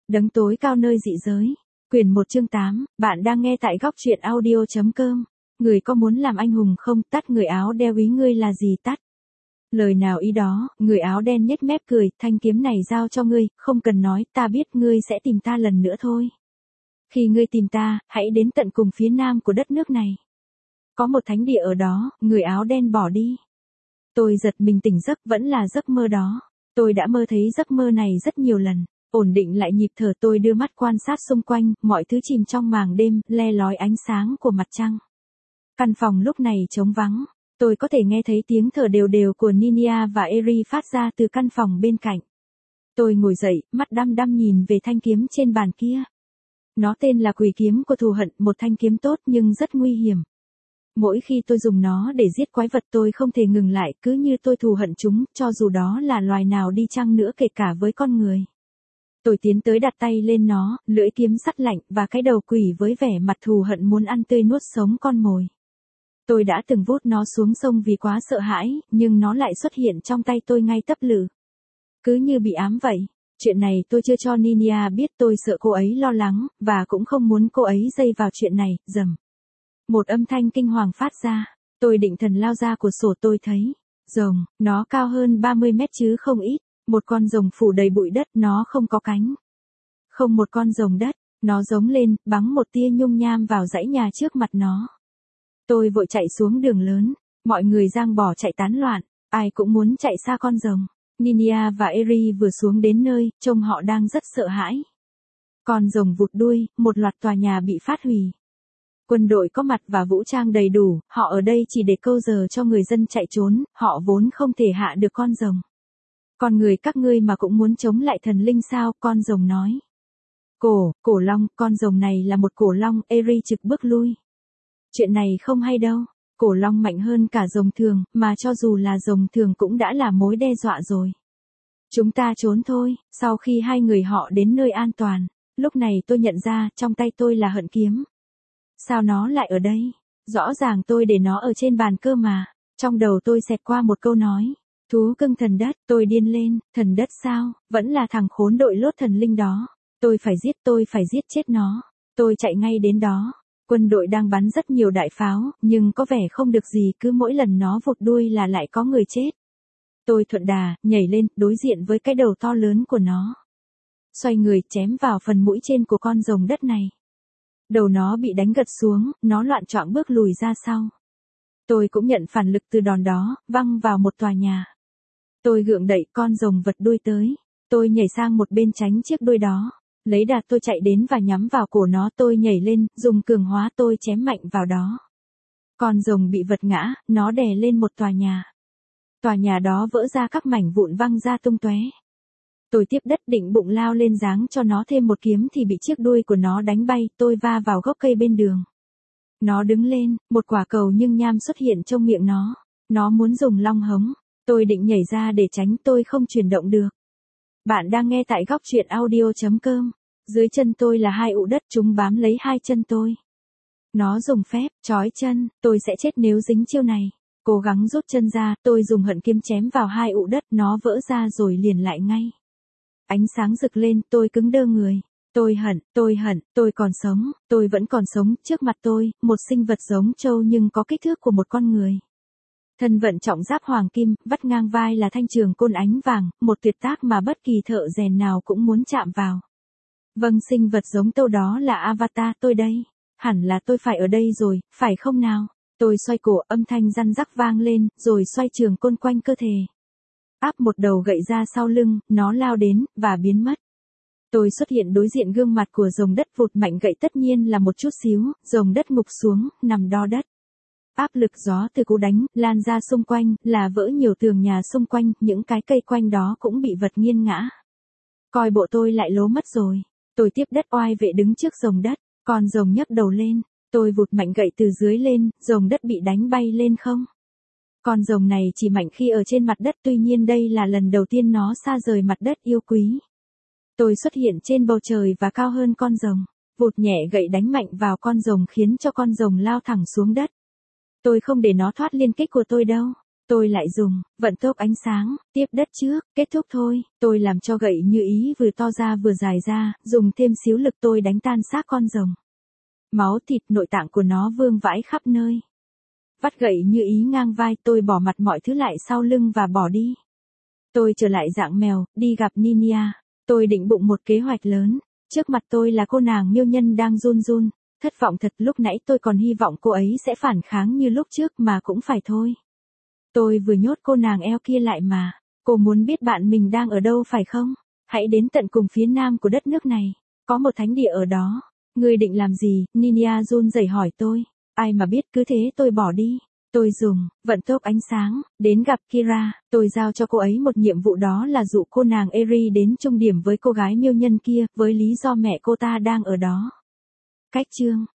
Đấng tối cao nơi dị giới. Quyển 1 chương 8, bạn đang nghe tại góc truyện audio.com. Người có muốn làm anh hùng không? Tắt người áo đeo ý ngươi là gì tắt? Lời nào ý đó, người áo đen nhếch mép cười, thanh kiếm này giao cho ngươi, không cần nói, ta biết ngươi sẽ tìm ta lần nữa thôi. Khi ngươi tìm ta, hãy đến tận cùng phía nam của đất nước này. Có một thánh địa ở đó, người áo đen bỏ đi. Tôi giật mình tỉnh giấc, vẫn là giấc mơ đó. Tôi đã mơ thấy giấc mơ này rất nhiều lần. Ổn định lại nhịp thở, tôi đưa mắt quan sát xung quanh, mọi thứ chìm trong màng đêm, le lói ánh sáng của mặt trăng. Căn phòng lúc này trống vắng. Tôi có thể nghe thấy tiếng thở đều đều của Ninia và Eri phát ra từ căn phòng bên cạnh. Tôi ngồi dậy, mắt đăm đăm nhìn về thanh kiếm trên bàn kia. Nó tên là Quỷ kiếm của thù hận, một thanh kiếm tốt nhưng rất nguy hiểm. Mỗi khi tôi dùng nó để giết quái vật tôi không thể ngừng lại, cứ như tôi thù hận chúng, cho dù đó là loài nào đi chăng nữa, kể cả với con người. Tôi tiến tới đặt tay lên nó, lưỡi kiếm sắt lạnh và cái đầu quỷ với vẻ mặt thù hận muốn ăn tươi nuốt sống con mồi. Tôi đã từng vút nó xuống sông vì quá sợ hãi, nhưng nó lại xuất hiện trong tay tôi ngay tấp lự. Cứ như bị ám vậy. Chuyện này tôi chưa cho Ninia biết, tôi sợ cô ấy lo lắng, và cũng không muốn cô ấy dây vào chuyện này. Rầm. Một âm thanh kinh hoàng phát ra. Tôi định thần lao ra cửa sổ, tôi thấy rồng, nó cao hơn 30 mét chứ không ít. Một con rồng phủ đầy bụi đất, nó không có cánh. Không một con rồng đất, nó giống lên, bắn một tia nhung nham vào dãy nhà trước mặt nó. Tôi vội chạy xuống đường lớn, mọi người giang bỏ chạy tán loạn, ai cũng muốn chạy xa con rồng. Ninia và Eri vừa xuống đến nơi, trông họ đang rất sợ hãi. Con rồng vụt đuôi, một loạt tòa nhà bị phát hủy. Quân đội có mặt và vũ trang đầy đủ, họ ở đây chỉ để câu giờ cho người dân chạy trốn, họ vốn không thể hạ được con rồng. Con người các ngươi mà cũng muốn chống lại thần linh sao? Con rồng nói. Cổ long, con rồng này là một cổ long. Eri trực bước lui. Chuyện này không hay đâu. Cổ long mạnh hơn cả rồng thường, mà cho dù là rồng thường cũng đã là mối đe dọa rồi. Chúng ta trốn thôi. Sau khi hai người họ đến nơi an toàn, lúc này tôi nhận ra trong tay tôi là hận kiếm. Sao nó lại ở đây? Rõ ràng tôi để nó ở trên bàn cơ mà. Trong đầu tôi xẹt qua một câu nói. Thú cưng thần đất, tôi điên lên, thần đất sao, vẫn là thằng khốn đội lốt thần linh đó. Tôi phải giết chết nó. Tôi chạy ngay đến đó. Quân đội đang bắn rất nhiều đại pháo, nhưng có vẻ không được gì, cứ mỗi lần nó vụt đuôi là lại có người chết. Tôi thuận đà, nhảy lên, đối diện với cái đầu to lớn của nó. Xoay người, chém vào phần mũi trên của con rồng đất này. Đầu nó bị đánh gật xuống, nó loạn choạng bước lùi ra sau. Tôi cũng nhận phản lực từ đòn đó, văng vào một tòa nhà. Tôi gượng đậy con rồng vật đuôi tới. Tôi nhảy sang một bên tránh chiếc đuôi đó. Lấy đà tôi chạy đến và nhắm vào cổ nó, tôi nhảy lên, dùng cường hóa tôi chém mạnh vào đó. Con rồng bị vật ngã, nó đè lên một tòa nhà. Tòa nhà đó vỡ ra các mảnh vụn văng ra tung tóe. Tôi tiếp đất định bụng lao lên giáng cho nó thêm một kiếm thì bị chiếc đuôi của nó đánh bay, tôi va vào gốc cây bên đường. Nó đứng lên, một quả cầu nhưng nham xuất hiện trong miệng nó. Nó muốn dùng long hống. Tôi định nhảy ra để tránh, tôi không chuyển động được. Bạn đang nghe tại góc truyện audio.com. Dưới chân tôi là hai ụ đất, chúng bám lấy hai chân tôi. Nó dùng phép trói chân, tôi sẽ chết nếu dính chiêu này. Cố gắng rút chân ra, tôi dùng hận kiếm chém vào hai ụ đất, nó vỡ ra rồi liền lại ngay. Ánh sáng rực lên, tôi cứng đơ người. Tôi hận, tôi còn sống, tôi vẫn còn sống. Trước mặt tôi, một sinh vật giống trâu nhưng có kích thước của một con người. Thân vận trọng giáp hoàng kim, vắt ngang vai là thanh trường côn ánh vàng, một tuyệt tác mà bất kỳ thợ rèn nào cũng muốn chạm vào. Vâng, sinh vật giống trâu đó là Avatar tôi đây. Hẳn là tôi phải ở đây rồi, phải không nào? Tôi xoay cổ, âm thanh răn rắc vang lên, rồi xoay trường côn quanh cơ thể. Áp một đầu gậy ra sau lưng, nó lao đến, và biến mất. Tôi xuất hiện đối diện gương mặt của rồng đất, vụt mạnh gậy tất nhiên là một chút xíu, rồng đất ngục xuống, nằm đo đất. Áp lực gió từ cú đánh, lan ra xung quanh, là vỡ nhiều tường nhà xung quanh, những cái cây quanh đó cũng bị vật nghiêng ngã. Coi bộ tôi lại lố mất rồi. Tôi tiếp đất oai vệ đứng trước rồng đất, con rồng nhấc đầu lên. Tôi vụt mạnh gậy từ dưới lên, rồng đất bị đánh bay lên không. Con rồng này chỉ mạnh khi ở trên mặt đất, tuy nhiên đây là lần đầu tiên nó xa rời mặt đất yêu quý. Tôi xuất hiện trên bầu trời và cao hơn con rồng, vụt nhẹ gậy đánh mạnh vào con rồng khiến cho con rồng lao thẳng xuống đất. Tôi không để nó thoát liên kích của tôi đâu. Tôi lại dùng, vận tốc ánh sáng, tiếp đất trước, kết thúc thôi. Tôi làm cho gậy như ý vừa to ra vừa dài ra, dùng thêm xíu lực tôi đánh tan xác con rồng. Máu thịt nội tạng của nó vương vãi khắp nơi. Vắt gậy như ý ngang vai, tôi bỏ mặt mọi thứ lại sau lưng và bỏ đi. Tôi trở lại dạng mèo, đi gặp Ninia. Tôi định bụng một kế hoạch lớn. Trước mặt tôi là cô nàng miêu nhân đang run run. Thất vọng thật, lúc nãy tôi còn hy vọng cô ấy sẽ phản kháng như lúc trước mà cũng phải thôi. Tôi vừa nhốt cô nàng eo kia lại mà. Cô muốn biết bạn mình đang ở đâu phải không? Hãy đến tận cùng phía nam của đất nước này. Có một thánh địa ở đó. Ngươi định làm gì? Ninia run rẩy hỏi tôi. Ai mà biết, cứ thế tôi bỏ đi. Tôi dùng, vận tốc ánh sáng, đến gặp Kira. Tôi giao cho cô ấy một nhiệm vụ, đó là dụ cô nàng Eri đến chung điểm với cô gái miêu nhân kia, với lý do mẹ cô ta đang ở đó. Cách chương